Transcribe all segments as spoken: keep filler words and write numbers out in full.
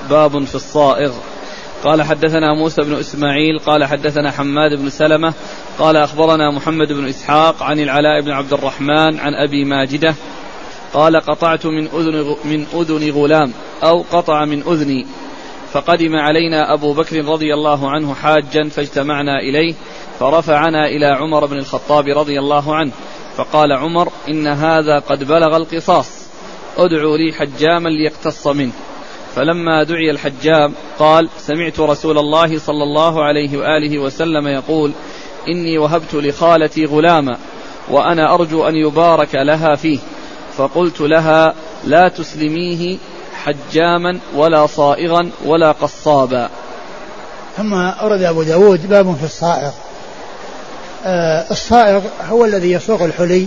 باب في الصائغ. قال حدثنا موسى بن إسماعيل قال حدثنا حماد بن سلمة قال أخبرنا محمد بن إسحاق عن العلاء بن عبد الرحمن عن أبي ماجدة قال قطعت من أذن, من أذن غلام أو قطع من أذني، فقدم علينا أبو بكر رضي الله عنه حاجا فاجتمعنا إليه فرفعنا إلى عمر بن الخطاب رضي الله عنه، فقال عمر إن هذا قد بلغ القصاص، ادعوا لي حجاما ليقتص منه. فلما دعي الحجام قال سمعت رسول الله صلى الله عليه وآله وسلم يقول إني وهبت لخالتي غلاما وأنا أرجو أن يبارك لها فيه، فقلت لها لا تسلميه حجاما ولا صائغا ولا قصابا. ثم أورد أبو داود باب في الصائغ. آه الصائغ هو الذي يصوغ الحلي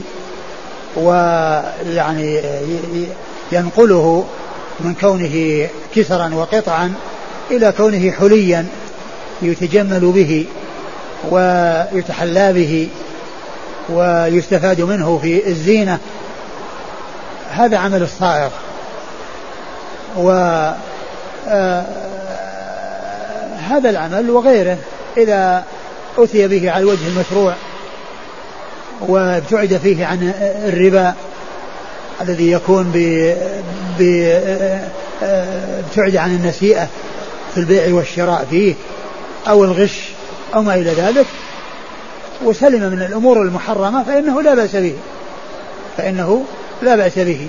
ويعني ينقله من كونه كسرا وقطعا إلى كونه حليا يتجمل به ويتحلى به ويستفاد منه في الزينة. هذا عمل الصائغ. وهذا العمل وغيره إذا أتي به على الوجه المشروع وابتعد فيه عن الربا الذي يكون ابتعد عن النسيئة في البيع والشراء فيه أو الغش أو ما إلى ذلك، وسلم من الأمور المحرمة فإنه لا بأس به فإنه لا بأس به.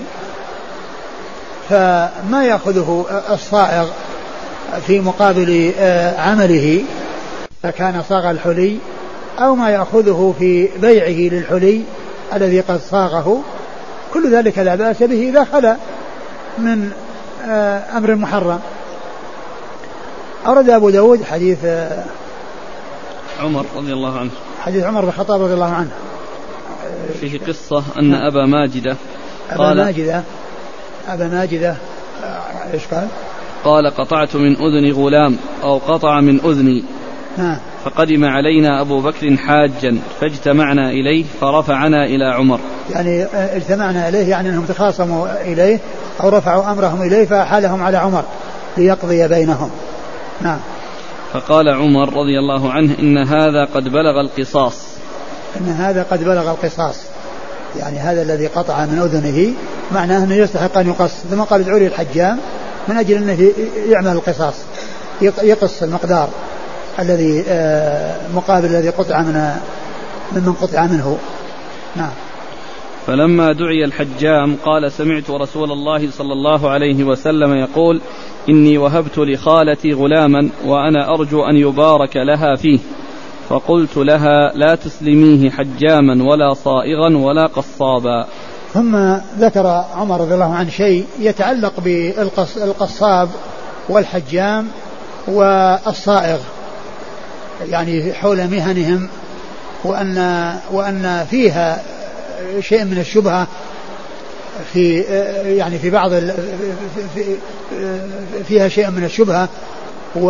فما يأخذه الصائغ في مقابل عمله فكان صاغ الحلي أو ما يأخذه في بيعه للحلي الذي قد صاغه، كل ذلك لا بأس به إذا خلا من أمر محرم. أورد أبو داود حديث عمر رضي الله عنه حديث عمر بن الخطاب رضي الله عنه فيه قصة أن أبا ماجدة أبا ماجدة أبا ماجدة إيش قال؟ قال قطعت من أذن غلام أو قطع من أذني، فقدم علينا أبو بكر حاجا فاجتمعنا إليه فرفعنا إلى عمر. يعني اجتمعنا إليه يعني أنهم تخاصموا إليه أو رفعوا أمرهم إليه فحالهم على عمر ليقضي بينهم. نعم. فقال عمر رضي الله عنه إن هذا قد بلغ القصاص، إن هذا قد بلغ القصاص، يعني هذا الذي قطع من أذنه معناه أنه يستحق أن يقص. ثم قال ادعوا لي الحجام من أجل أنه يعمل القصاص، يقص المقدار الذي مقابل الذي قطع من ممن قطع منه. نعم. فلما دعي الحجام قال سمعت رسول الله صلى الله عليه وسلم يقول إني وهبت لخالتي غلاما وأنا أرجو أن يبارك لها فيه، فقلت لها لا تسلميه حجاما ولا صائغا ولا قصابا. ثم ذكر عمر رضي الله عنه شيء يتعلق بالقصاب والحجام والصائغ، يعني حول مهنهم، وأن وأن فيها شيء من الشبهة في يعني في بعض في فيها شيء من الشبهة. و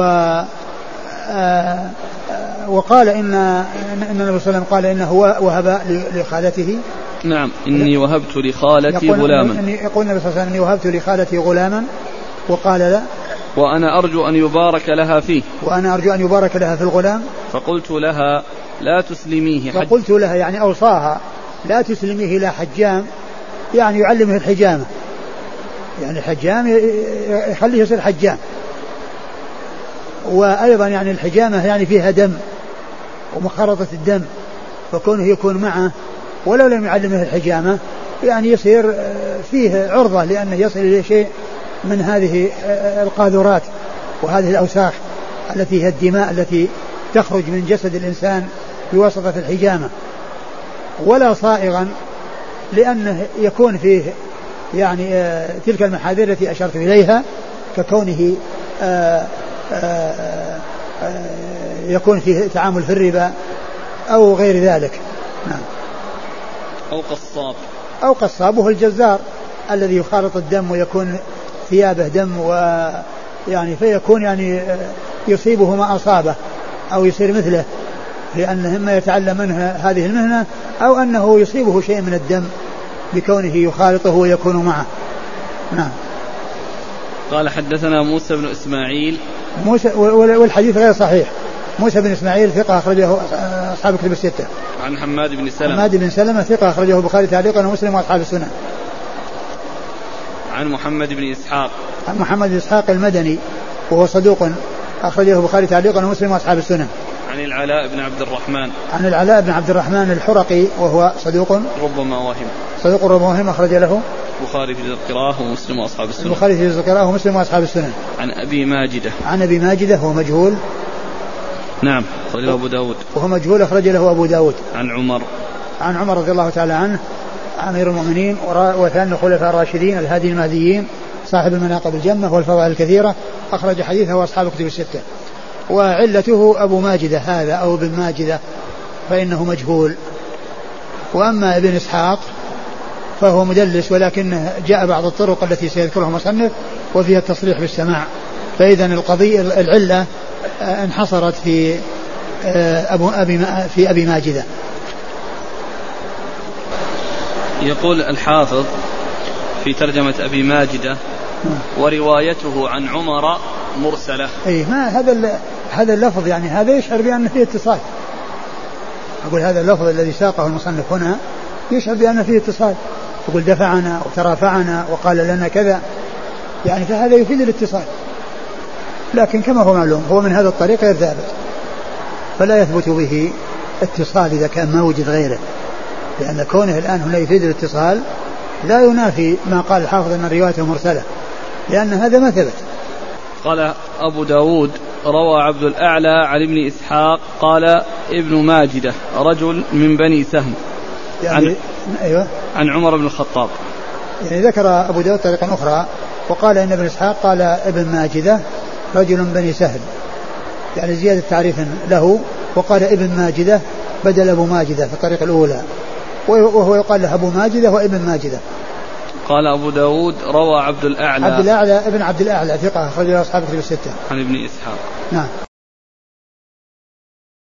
وقال إن إن النبي صلى الله عليه وسلم قال إنه وهب لخالته. نعم. إني وهبت لخالتي غلاما. يقول النبي صلى الله عليه وسلم إني وهبت لخالتي غلاما، وقال لا وأنا أرجو أن يبارك لها فيه، وأنا أرجو أن يبارك لها في الغلام. فقلت لها لا تسلميه حج... فقلت لها يعني أوصاها لا تسلميه إلى حجام، يعني يعلمه الحجامة، يعني الحجام يخليه يصير حجام. وأيضا يعني الحجامة يعني فيها دم ومخالطة الدم، فكونه يكون معه ولو لم يعلمه الحجامة يعني يصير فيه عرضة لأنه يصل إلى شيء من هذه القاذورات وهذه الأوساخ التي هي الدماء التي تخرج من جسد الإنسان بواسطة الحجامة. ولا صائغا لأنه يكون فيه يعني تلك المحاذير التي أشرت إليها، ككونه آآ آآ يكون فيه تعامل في الربا أو غير ذلك. نعم. أو قصاب أو قصاب وهو الجزار الذي يخالط الدم ويكون ثيابه دم، ويعني فيكون يعني يصيبه ما أصابه أو يصير مثله، لأنه إما يتعلم منه هذه المهنة أو أنه يصيبه شيء من الدم بكونه يخالطه ويكون معه. نعم. قال حدثنا موسى بن إسماعيل. موسى والحديث غير صحيح. موسى بن إسماعيل ثقة أخرجه أصحاب الكتب الستة. عن حماد بن سلمة. حماد بن سلمة ثقة أخرجه البخاري تعليقا ومسلم وأصحاب السنن. عن محمد بن إسحاق. عن محمد بن إسحاق المدني وهو صدوق أخرجه البخاري تعليقا ومسلم وأصحاب السنن. عن العلاء بن عبد الرحمن. عن العلاء بن عبد الرحمن الحرقي وهو صدوق ربما واهم. صدوق ربما واهم أخرج له البخاري في القراءة ومسلم وأصحاب السنن. البخاري في القراءة ومسلم وأصحاب السنن. عن أبي ماجدة. عن أبي ماجدة هو مجهول. نعم أخرج له أبو داود. وهو مجهول أخرج له أبو داود. عن عمر. عن عمر رضي الله تعالى عنه أمير المؤمنين وثاني الخلفاء الراشدين الهادي المهديين صاحب المناقب الجمة والفضائل الكثيرة أخرج حديثه وأصحاب الكتب الستة. وعلته أبو ماجدة هذا أو ابن ماجدة فإنه مجهول. وأما ابن إسحاق فهو مدلس ولكن جاء بعض الطرق التي سيذكرها المصنف وفيها التصريح بالسماع. فإذا القضية العلة انحصرت في أبو أبي في أبي ماجدة. يقول الحافظ في ترجمة أبي ماجدة وروايته عن عمر مرسلة. أي ما هذا هذا اللفظ يعني هذا يشعر بأن فيه اتصال. أقول هذا اللفظ الذي ساقه المصنف هنا يشعر بأن فيه اتصال. يقول دفعنا وترافعنا وقال لنا كذا يعني فهذا يفيد الاتصال. لكن كما هو معلوم هو من هذا الطريق غير ثابت فلا يثبت به اتصال إذا كان ما وجد غيره. لأن كونه الآن هنا يفيد الاتصال لا ينافي ما قال الحافظ أن روايته مرسلة لأن هذا ما ثبت. قال أبو داود روى عبد الأعلى عن ابن إسحاق قال ابن ماجدة رجل من بني سهم يعني عن, أيوة عن عمر بن الخطاب. يعني ذكر أبو داود طريقا أخرى وقال إن ابن إسحاق قال ابن ماجدة رجل من بني سهم يعني زيادة تعريف له. وقال ابن ماجدة بدل أبو ماجدة في الطريقة الأولى وهو يقال له أبو ماجدة وابن ماجدة. قال أبو داود روى عبد الأعلى عبد الأعلى ابن عبد الأعلى ثقة أخرجه أصحاب الكتب الستة. عن ابن إسحاق. نعم.